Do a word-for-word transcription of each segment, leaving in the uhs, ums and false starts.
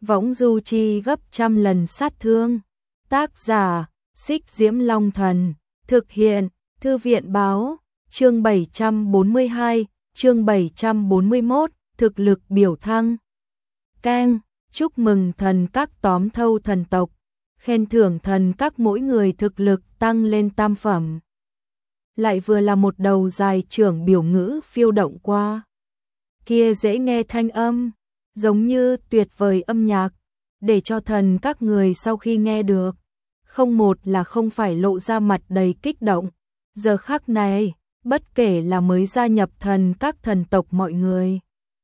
võng du chi gấp trăm lần sát thương. Tác giả, Xích Diễm Long Thần, thực hiện, Thư viện báo, chương bảy trăm bốn mươi hai, chương bảy trăm bốn mươi mốt, thực lực biểu thăng. Keng, chúc mừng thần các tóm thâu thần tộc, khen thưởng thần các mỗi người thực lực tăng lên tam phẩm. Lại vừa là một đầu dài trưởng biểu ngữ phiêu động qua. Kia dễ nghe thanh âm, giống như tuyệt vời âm nhạc, để cho thần các người sau khi nghe được, không một là không phải lộ ra mặt đầy kích động. Giờ khắc này, bất kể là mới gia nhập thần các thần tộc mọi người,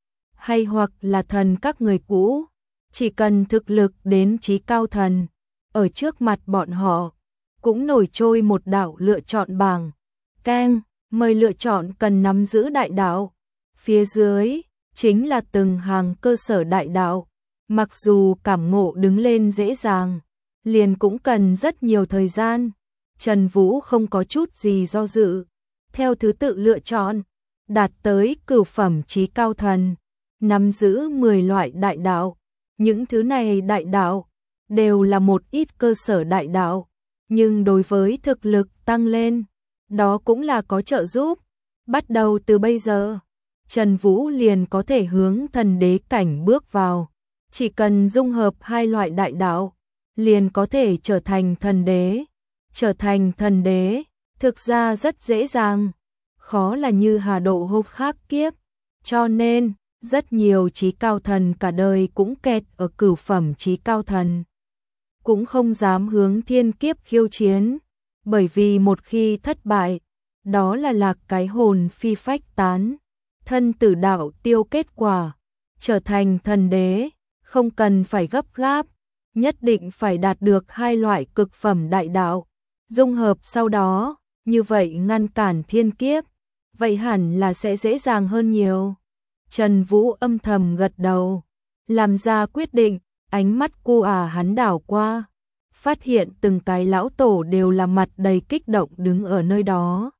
hay hoặc là thần các người cũ, chỉ cần thực lực đến chí cao thần, ở trước mặt bọn họ, cũng nổi trôi một đạo lựa chọn bảng. Keng, mời lựa chọn cần nắm giữ đại đạo. Phía dưới, chính là từng hàng cơ sở đại đạo. Mặc dù cảm ngộ đứng lên dễ dàng, liền cũng cần rất nhiều thời gian. Trần Vũ không có chút gì do dự, theo thứ tự lựa chọn, đạt tới cửu phẩm chí cao thần, nắm giữ mười loại đại đạo. Những thứ này đại đạo đều là một ít cơ sở đại đạo, nhưng đối với thực lực tăng lên, đó cũng là có trợ giúp. Bắt đầu từ bây giờ, Trần Vũ liền có thể hướng thần đế cảnh bước vào. Chỉ cần dung hợp hai loại đại đạo, liền có thể trở thành thần đế. Trở thành thần đế, thực ra rất dễ dàng, khó là như Hà Độ hộp khác kiếp. Cho nên, rất nhiều chí cao thần cả đời cũng kẹt ở cửu phẩm chí cao thần. Cũng không dám hướng thiên kiếp khiêu chiến, bởi vì một khi thất bại, đó là lạc cái hồn phi phách tán, thân tử đạo tiêu kết quả. Trở thành thần đế, không cần phải gấp gáp, nhất định phải đạt được hai loại cực phẩm đại đạo, dung hợp sau đó, như vậy ngăn cản thiên kiếp, vậy hẳn là sẽ dễ dàng hơn nhiều. Trần Vũ âm thầm gật đầu, làm ra quyết định, ánh mắt cu à hắn đảo qua, phát hiện từng cái lão tổ đều là mặt đầy kích động đứng ở nơi đó.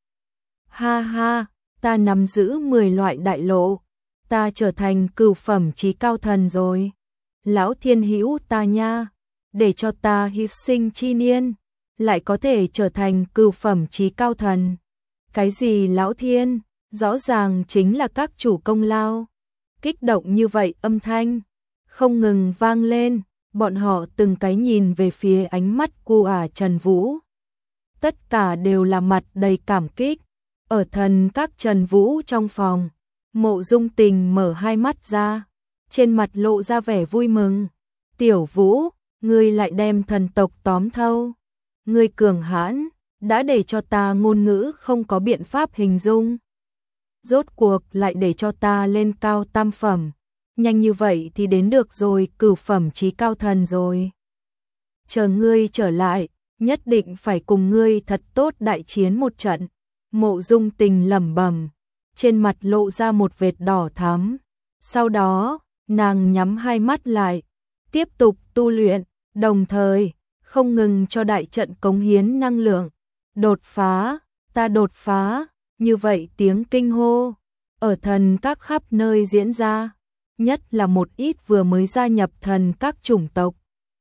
Ha ha, ta nắm giữ mười loại đại lộ, ta trở thành cửu phẩm chí cao thần rồi. Lão thiên hữu ta nha, để cho ta hy sinh chi niên, lại có thể trở thành cửu phẩm chí cao thần. Cái gì lão thiên, rõ ràng chính là các chủ công lao. Kích động như vậy âm thanh không ngừng vang lên, bọn họ từng cái nhìn về phía ánh mắt cu ả Trần Vũ. Tất cả đều là mặt đầy cảm kích. Ở thần các Trần Vũ trong phòng, Mộ Dung Tình mở hai mắt ra, trên mặt lộ ra vẻ vui mừng. Tiểu Vũ, ngươi lại đem thần tộc tóm thâu. Ngươi cường hãn, đã để cho ta ngôn ngữ không có biện pháp hình dung. Rốt cuộc lại để cho ta lên cao tam phẩm, nhanh như vậy thì đến được rồi cửu phẩm chí cao thần rồi. Chờ ngươi trở lại, nhất định phải cùng ngươi thật tốt đại chiến một trận. Mộ Dung Tình lẩm bẩm, trên mặt lộ ra một vệt đỏ thắm. Sau đó, nàng nhắm hai mắt lại, tiếp tục tu luyện, đồng thời không ngừng cho đại trận cống hiến năng lượng. Đột phá, ta đột phá, như vậy tiếng kinh hô ở thần các khắp nơi diễn ra, nhất là một ít vừa mới gia nhập thần các chủng tộc,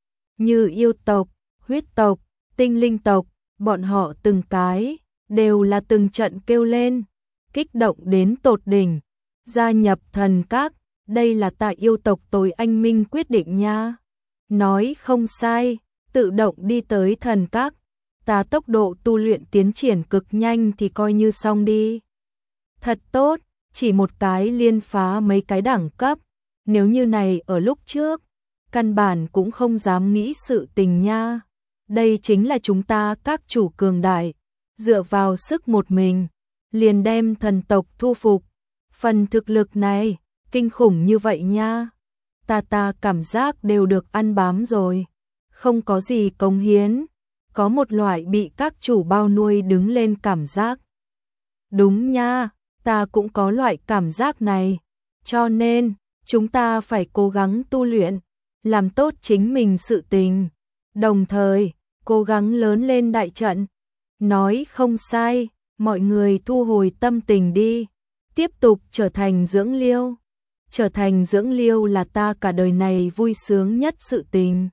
như yêu tộc, huyết tộc, tinh linh tộc, bọn họ từng cái đều là từng trận kêu lên, kích động đến tột đỉnh. Gia nhập thần các, đây là ta yêu tộc tối anh minh quyết định nha. Nói không sai, tự động đi tới thần các, ta tốc độ tu luyện tiến triển cực nhanh thì coi như xong đi. Thật tốt, chỉ một cái liên phá mấy cái đẳng cấp, nếu như này ở lúc trước, căn bản cũng không dám nghĩ sự tình nha. Đây chính là chúng ta các chủ cường đại, dựa vào sức một mình, liền đem thần tộc thu phục. Phần thực lực này, kinh khủng như vậy nha. Ta ta cảm giác đều được ăn bám rồi, không có gì cống hiến, có một loại bị các chủ bao nuôi đứng lên cảm giác. Đúng nha, ta cũng có loại cảm giác này, cho nên, chúng ta phải cố gắng tu luyện, làm tốt chính mình sự tình, đồng thời, cố gắng lớn lên đại trận. Nói không sai, mọi người thu hồi tâm tình đi, tiếp tục trở thành dưỡng liêu. trở thành dưỡng liêu là ta cả đời này vui sướng nhất sự tình.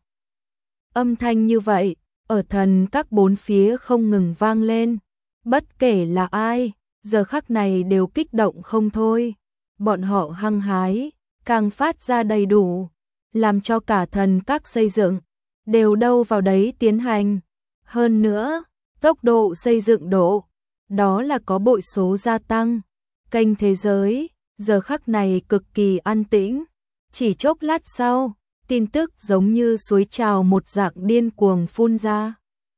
Âm thanh như vậy, ở thần các bốn phía không ngừng vang lên, bất kể là ai, giờ khắc này đều kích động không thôi. Bọn họ hăng hái, càng phát ra đầy đủ, làm cho cả thần các xây dựng, đều đâu vào đấy tiến hành. Hơn nữa, tốc độ xây dựng độ, đó là có bội số gia tăng. Kênh thế giới, giờ khắc này cực kỳ an tĩnh, chỉ chốc lát sau, tin tức giống như suối trào một dạng điên cuồng phun ra.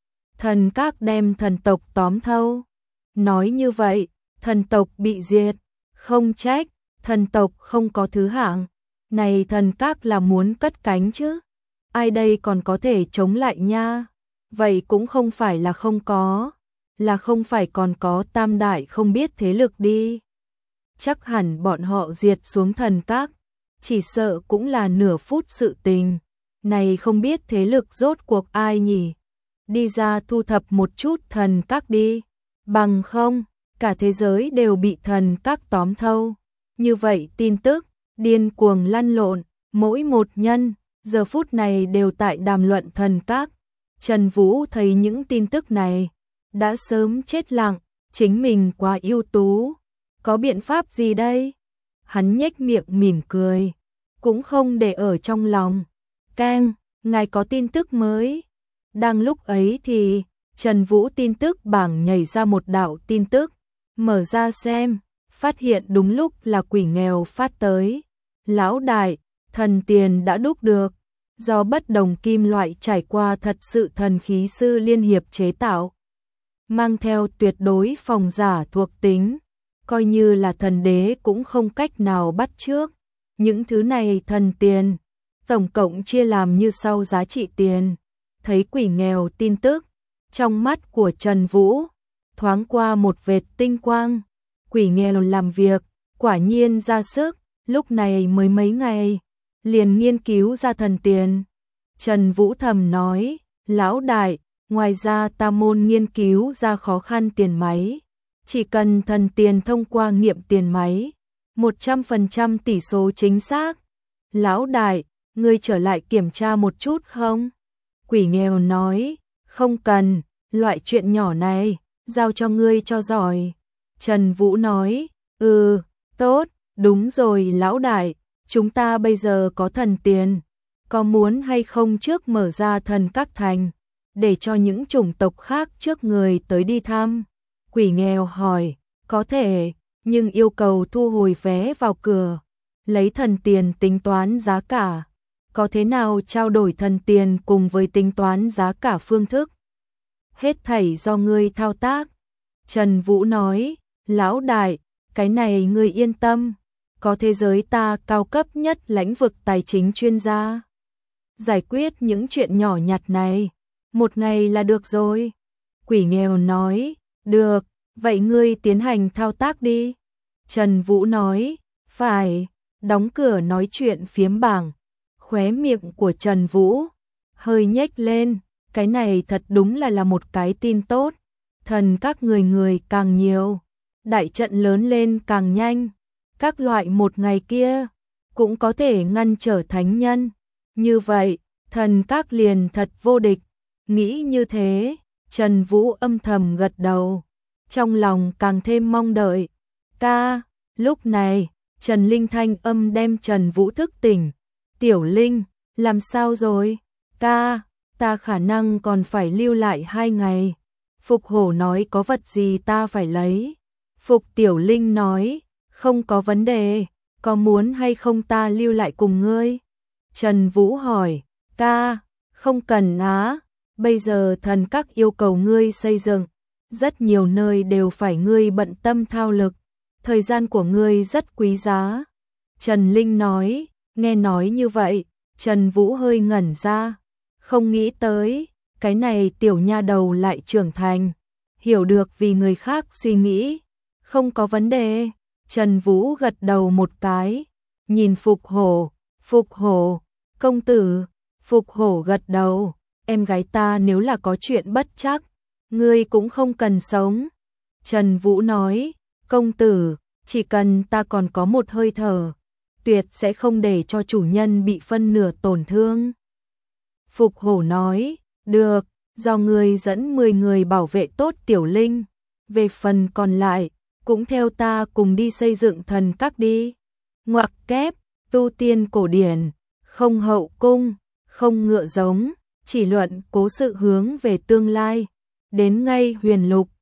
Thần các đem thần tộc tóm thâu. Nói như vậy, thần tộc bị diệt, không trách, thần tộc không có thứ hạng. Này thần các là muốn cất cánh chứ, ai đây còn có thể chống lại nha. Vậy cũng không phải là không có, là không phải còn có tam đại không biết thế lực đi. Chắc hẳn bọn họ diệt xuống thần các, chỉ sợ cũng là nửa phút sự tình. Này không biết thế lực rốt cuộc ai nhỉ? Đi ra thu thập một chút thần các đi, bằng không, cả thế giới đều bị thần các tóm thâu. Như vậy tin tức, điên cuồng lăn lộn, mỗi một nhân, giờ phút này đều tại đàm luận thần các. Trần Vũ thấy những tin tức này, đã sớm chết lặng, chính mình quá ưu tú, có biện pháp gì đây? Hắn nhếch miệng mỉm cười, cũng không để ở trong lòng. Keng, ngài có tin tức mới. Đang lúc ấy thì, Trần Vũ tin tức bảng nhảy ra một đạo tin tức, mở ra xem, phát hiện đúng lúc là quỷ nghèo phát tới. Lão đại, thần tiền đã đúc được, do bất đồng kim loại trải qua thật sự thần khí sư liên hiệp chế tạo, mang theo tuyệt đối phòng giả thuộc tính, coi như là thần đế cũng không cách nào bắt chước. Những thứ này thần tiền, tổng cộng chia làm như sau giá trị tiền. Thấy quỷ nghèo tin tức, trong mắt của Trần Vũ thoáng qua một vệt tinh quang. Quỷ nghèo làm việc, quả nhiên ra sức, lúc này mới mấy ngày, liền nghiên cứu ra thần tiền. Trần Vũ thầm nói, lão đại, ngoài ra ta môn nghiên cứu ra khó khăn tiền máy. Chỉ cần thần tiền thông qua nghiệm tiền máy, một trăm phần trăm tỷ số chính xác. Lão đại, ngươi trở lại kiểm tra một chút không? Quỷ nghèo nói, không cần, loại chuyện nhỏ này, giao cho ngươi cho giỏi. Trần Vũ nói, ừ, tốt, đúng rồi lão đại, chúng ta bây giờ có thần tiền, có muốn hay không trước mở ra thần các thành, để cho những chủng tộc khác trước người tới đi thăm? Quỷ nghèo hỏi, có thể, nhưng yêu cầu thu hồi vé vào cửa, lấy thần tiền tính toán giá cả. Có thế nào trao đổi thần tiền cùng với tính toán giá cả phương thức? Hết thảy do ngươi thao tác. Trần Vũ nói, lão đại, cái này ngươi yên tâm, có thế giới ta cao cấp nhất lĩnh vực tài chính chuyên gia. Giải quyết những chuyện nhỏ nhặt này, một ngày là được rồi. Quỷ nghèo nói, được, vậy ngươi tiến hành thao tác đi. Trần Vũ nói, phải, đóng cửa nói chuyện phiếm bảng. Khóe miệng của Trần Vũ hơi nhếch lên, cái này thật đúng là là một cái tin tốt. Thần các người người càng nhiều, đại trận lớn lên càng nhanh, các loại một ngày kia cũng có thể ngăn trở thánh nhân. Như vậy, thần các liền thật vô địch. Nghĩ như thế, Trần Vũ âm thầm gật đầu, trong lòng càng thêm mong đợi. Ca, lúc này, Trần Linh thanh âm đem Trần Vũ thức tỉnh. Tiểu Linh, làm sao rồi? Ca, ta khả năng còn phải lưu lại hai ngày. Phục Hổ nói có vật gì ta phải lấy. Phục Tiểu Linh nói, không có vấn đề, có muốn hay không ta lưu lại cùng ngươi? Trần Vũ hỏi, ca, không cần á, bây giờ thần các yêu cầu ngươi xây dựng, rất nhiều nơi đều phải ngươi bận tâm thao lực, thời gian của ngươi rất quý giá. Trần Linh nói, nghe nói như vậy, Trần Vũ hơi ngẩn ra, không nghĩ tới, cái này tiểu nha đầu lại trưởng thành, hiểu được vì người khác suy nghĩ, không có vấn đề. Trần Vũ gật đầu một cái, nhìn Phục Hổ, Phục Hổ, công tử. Phục Hổ gật đầu, em gái ta nếu là có chuyện bất trắc, ngươi cũng không cần sống. Trần Vũ nói, công tử, chỉ cần ta còn có một hơi thở, tuyệt sẽ không để cho chủ nhân bị phân nửa tổn thương. Phục Hổ nói, được, do ngươi dẫn mười người bảo vệ tốt Tiểu Linh, về phần còn lại, cũng theo ta cùng đi xây dựng thần các đi. Ngoặc kép, tu tiên cổ điển, không hậu cung, không ngựa giống, chỉ luận cố sự hướng về tương lai. Đến ngay huyền lục,